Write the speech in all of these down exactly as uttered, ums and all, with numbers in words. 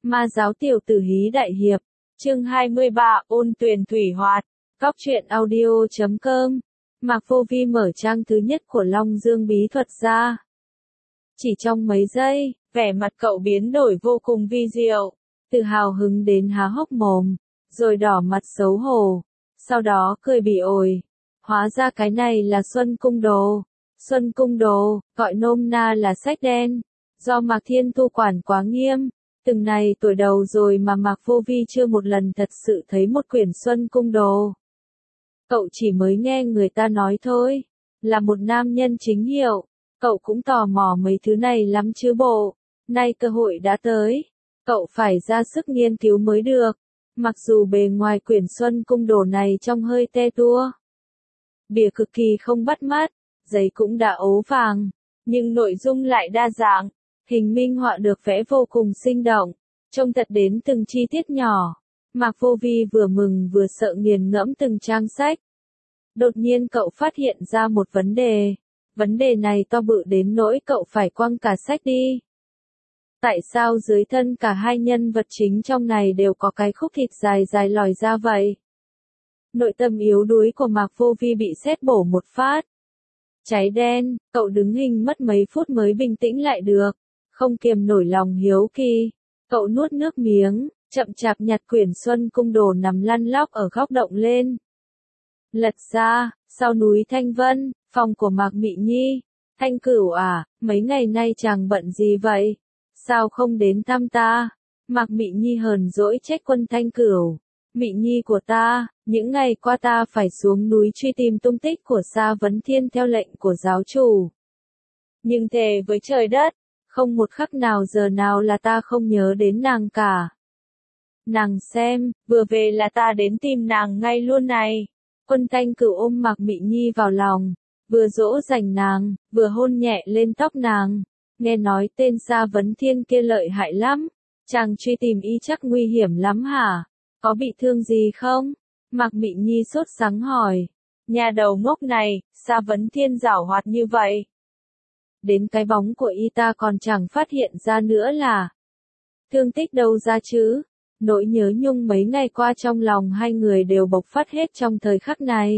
Ma giáo tiểu tử hí đại hiệp, chương hai mươi ba, ôn tuyền thủy hoạt, cóc truyện audio chấm com. Mạc Vô Vi mở trang thứ nhất của Long Dương bí thuật ra. Chỉ trong mấy giây, vẻ mặt cậu biến đổi vô cùng vi diệu, từ hào hứng đến há hốc mồm, rồi đỏ mặt xấu hổ, sau đó cười bỉ ổi. Hóa ra cái này là Xuân Cung Đồ. Xuân Cung Đồ, gọi nôm na là sách đen, do Mạc Thiên Tu quản quá nghiêm. Từng này tuổi đầu rồi mà Mạc Vô Vi chưa một lần thật sự thấy một quyển Xuân Cung Đồ. Cậu chỉ mới nghe người ta nói thôi, là một nam nhân chính hiệu, cậu cũng tò mò mấy thứ này lắm chứ bộ. Nay cơ hội đã tới, cậu phải ra sức nghiên cứu mới được. Mặc dù bề ngoài quyển Xuân Cung Đồ này trông hơi te tua, bìa cực kỳ không bắt mắt, giấy cũng đã ố vàng, nhưng nội dung lại đa dạng, hình minh họa được vẽ vô cùng sinh động, trông thật đến từng chi tiết nhỏ. Mạc Vô Vi vừa mừng vừa sợ nghiền ngẫm từng trang sách. Đột nhiên cậu phát hiện ra một vấn đề. Vấn đề này to bự đến nỗi cậu phải quăng cả sách đi. Tại sao dưới thân cả hai nhân vật chính trong này đều có cái khúc thịt dài dài lòi ra vậy? Nội tâm yếu đuối của Mạc Vô Vi bị sét bổ một phát. Cháy đen, cậu đứng hình mất mấy phút mới bình tĩnh lại được. Không kiềm nổi lòng hiếu kỳ, cậu nuốt nước miếng, chậm chạp nhặt quyển Xuân Cung Đồ nằm lăn lóc ở góc động lên. Lật ra, sau núi Thanh Vân, phòng của Mạc Mị Nhi. Thanh Cửu à, mấy ngày nay chàng bận gì vậy? Sao không đến thăm ta? Mạc Mị Nhi hờn dỗi trách Quân Thanh Cửu. Mị Nhi của ta, những ngày qua ta phải xuống núi truy tìm tung tích của Sa Vấn Thiên theo lệnh của giáo chủ. Nhưng thề với trời đất, không một khắc nào giờ nào là ta không nhớ đến nàng cả. Nàng xem, vừa về là ta đến tìm nàng ngay luôn này. Quân Thanh Cửu ôm Mạc Mị Nhi vào lòng, vừa dỗ dành nàng, vừa hôn nhẹ lên tóc nàng. Nghe nói tên Sa Vấn Thiên kia lợi hại lắm, chàng truy tìm y chắc nguy hiểm lắm hả? Có bị thương gì không? Mạc Mị Nhi sốt sắng hỏi. Nhà đầu ngốc này, Sa Vấn Thiên giảo hoạt như vậy. Đến cái bóng của y ta còn chẳng phát hiện ra nữa là. Thương tích đâu ra chứ? Nỗi nhớ nhung mấy ngày qua trong lòng hai người đều bộc phát hết trong thời khắc này.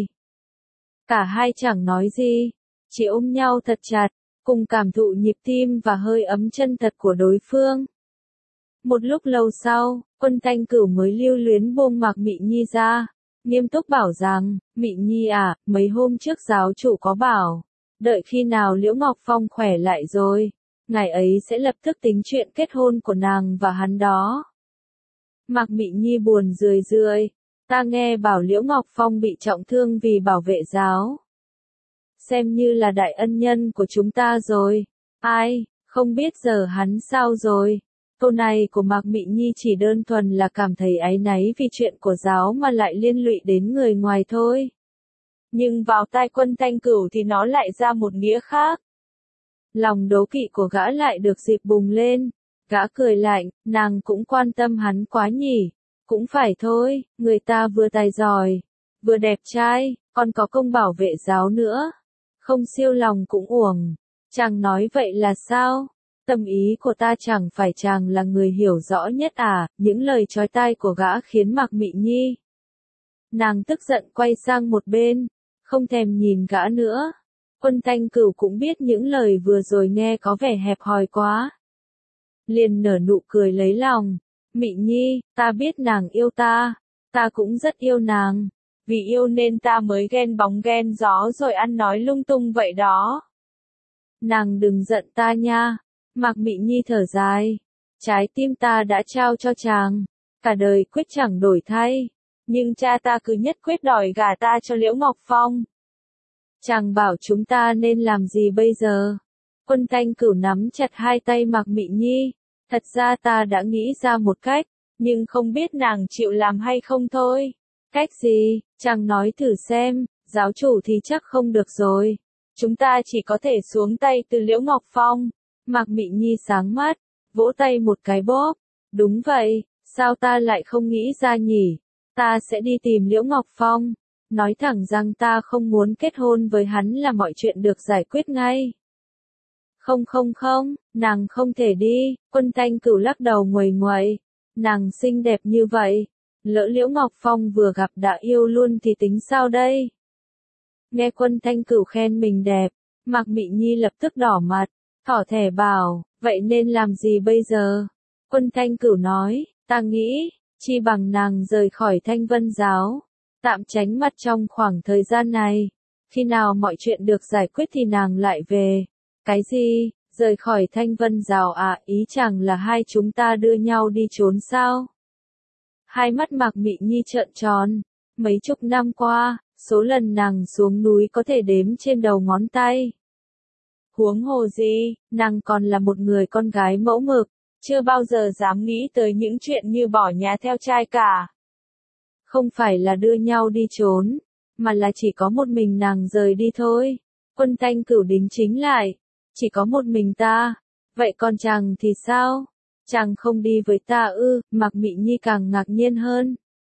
Cả hai chẳng nói gì, chỉ ôm nhau thật chặt, cùng cảm thụ nhịp tim và hơi ấm chân thật của đối phương. Một lúc lâu sau, Quân Thanh Cửu mới lưu luyến buông Mạc Mị Nhi ra, nghiêm túc bảo rằng, Mị Nhi à, mấy hôm trước giáo chủ có bảo, đợi khi nào Liễu Ngọc Phong khỏe lại rồi, ngày ấy sẽ lập tức tính chuyện kết hôn của nàng và hắn đó. Mạc Mị Nhi buồn rười rượi, ta nghe bảo Liễu Ngọc Phong bị trọng thương vì bảo vệ giáo. Xem như là đại ân nhân của chúng ta rồi. Ai, không biết giờ hắn sao rồi. Câu này của Mạc Mị Nhi chỉ đơn thuần là cảm thấy áy náy vì chuyện của giáo mà lại liên lụy đến người ngoài thôi. Nhưng vào tai Quân Thanh Cửu thì nó lại ra một nghĩa khác. Lòng đố kỵ của gã lại được dịp bùng lên. Gã cười lạnh, nàng cũng quan tâm hắn quá nhỉ. Cũng phải thôi, người ta vừa tài giỏi, vừa đẹp trai, còn có công bảo vệ giáo nữa. Không siêu lòng cũng uổng. Chàng nói vậy là sao? Tâm ý của ta chẳng phải chàng là người hiểu rõ nhất à? Những lời chói tai của gã khiến Mạc Mị Nhi. Nàng tức giận quay sang một bên, không thèm nhìn gã nữa. Quân Thanh Cửu cũng biết những lời vừa rồi nghe có vẻ hẹp hòi quá. Liền nở nụ cười lấy lòng. Mị Nhi, ta biết nàng yêu ta, ta cũng rất yêu nàng. Vì yêu nên ta mới ghen bóng ghen gió rồi ăn nói lung tung vậy đó. Nàng đừng giận ta nha. Mạc Mị Nhi thở dài. Trái tim ta đã trao cho chàng, cả đời quyết chẳng đổi thay. Nhưng cha ta cứ nhất quyết đòi gả ta cho Liễu Ngọc Phong. Chàng bảo chúng ta nên làm gì bây giờ? Quân Thanh Cửu nắm chặt hai tay Mạc Mị Nhi. Thật ra ta đã nghĩ ra một cách, nhưng không biết nàng chịu làm hay không thôi. Cách gì? Chàng nói thử xem, giáo chủ thì chắc không được rồi. Chúng ta chỉ có thể xuống tay từ Liễu Ngọc Phong. Mạc Mị Nhi sáng mắt, vỗ tay một cái bóp. Đúng vậy, sao ta lại không nghĩ ra nhỉ? Ta sẽ đi tìm Liễu Ngọc Phong. Nói thẳng rằng ta không muốn kết hôn với hắn là mọi chuyện được giải quyết ngay. Không không không, nàng không thể đi. Quân Thanh Cửu lắc đầu nguầy nguậy. Nàng xinh đẹp như vậy, lỡ Liễu Ngọc Phong vừa gặp đã yêu luôn thì tính sao đây? Nghe Quân Thanh Cửu khen mình đẹp, Mạc Mị Nhi lập tức đỏ mặt, thỏ thẻ bảo, vậy nên làm gì bây giờ? Quân Thanh Cửu nói, ta nghĩ, chi bằng nàng rời khỏi Thanh Vân Giáo, tạm tránh mặt trong khoảng thời gian này, khi nào mọi chuyện được giải quyết thì nàng lại về. Cái gì, rời khỏi Thanh Vân Giáo à, ý chẳng là hai chúng ta đưa nhau đi trốn sao? Hai mắt Mạc Mị Nhi trợn tròn, mấy chục năm qua, số lần nàng xuống núi có thể đếm trên đầu ngón tay. Huống hồ gì, nàng còn là một người con gái mẫu mực, chưa bao giờ dám nghĩ tới những chuyện như bỏ nhà theo trai cả. Không phải là đưa nhau đi trốn, mà là chỉ có một mình nàng rời đi thôi. Quân Thanh Cửu đính chính lại, chỉ có một mình ta, vậy còn chàng thì sao? Chàng không đi với ta ư? Mạc Mị Nhi càng ngạc nhiên hơn.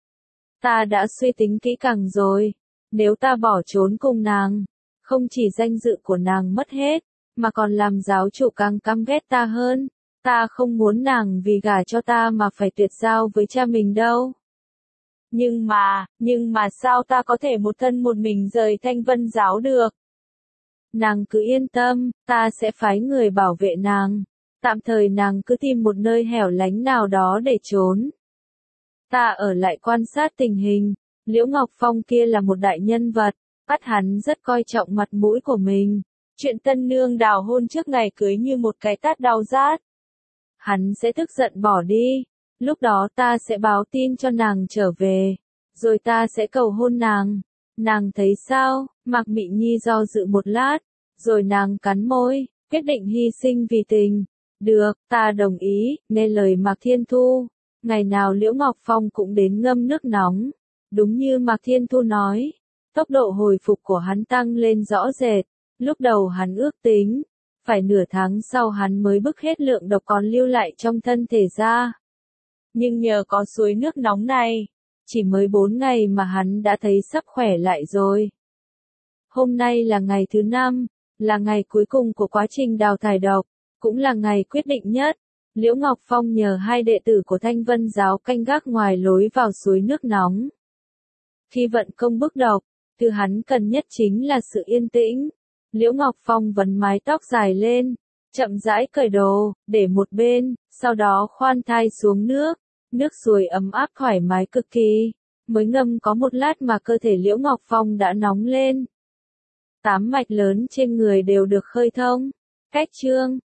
Ta đã suy tính kỹ càng rồi, nếu ta bỏ trốn cùng nàng, không chỉ danh dự của nàng mất hết, mà còn làm giáo chủ càng căm ghét ta hơn. Ta không muốn nàng vì gả cho ta mà phải tuyệt giao với cha mình đâu. Nhưng mà, nhưng mà sao ta có thể một thân một mình rời Thanh Vân Giáo được? Nàng cứ yên tâm, ta sẽ phái người bảo vệ nàng. Tạm thời nàng cứ tìm một nơi hẻo lánh nào đó để trốn. Ta ở lại quan sát tình hình. Liễu Ngọc Phong kia là một đại nhân vật, bắt hắn rất coi trọng mặt mũi của mình. Chuyện tân nương đào hôn trước ngày cưới như một cái tát đau rát. Hắn sẽ tức giận bỏ đi. Lúc đó ta sẽ báo tin cho nàng trở về, rồi ta sẽ cầu hôn nàng. Nàng thấy sao? Mạc Mị Nhi do dự một lát, rồi nàng cắn môi, quyết định hy sinh vì tình. Được, ta đồng ý, nghe lời Mạc Thiên Thu. Ngày nào Liễu Ngọc Phong cũng đến ngâm nước nóng. Đúng như Mạc Thiên Thu nói, tốc độ hồi phục của hắn tăng lên rõ rệt. Lúc đầu hắn ước tính, phải nửa tháng sau hắn mới bức hết lượng độc còn lưu lại trong thân thể ra. Nhưng nhờ có suối nước nóng này, chỉ mới bốn ngày mà hắn đã thấy sắp khỏe lại rồi. Hôm nay là ngày thứ năm, là ngày cuối cùng của quá trình đào thải độc, cũng là ngày quyết định nhất. Liễu Ngọc Phong nhờ hai đệ tử của Thanh Vân Giáo canh gác ngoài lối vào suối nước nóng. Khi vận công bức độc, thứ hắn cần nhất chính là sự yên tĩnh. Liễu Ngọc Phong vấn mái tóc dài lên, chậm rãi cởi đồ, để một bên, sau đó khoan thai xuống nước. Nước suối ấm áp thoải mái cực kỳ, mới ngâm có một lát mà cơ thể Liễu Ngọc Phong đã nóng lên. Tám mạch lớn trên người đều được khơi thông. Cách chương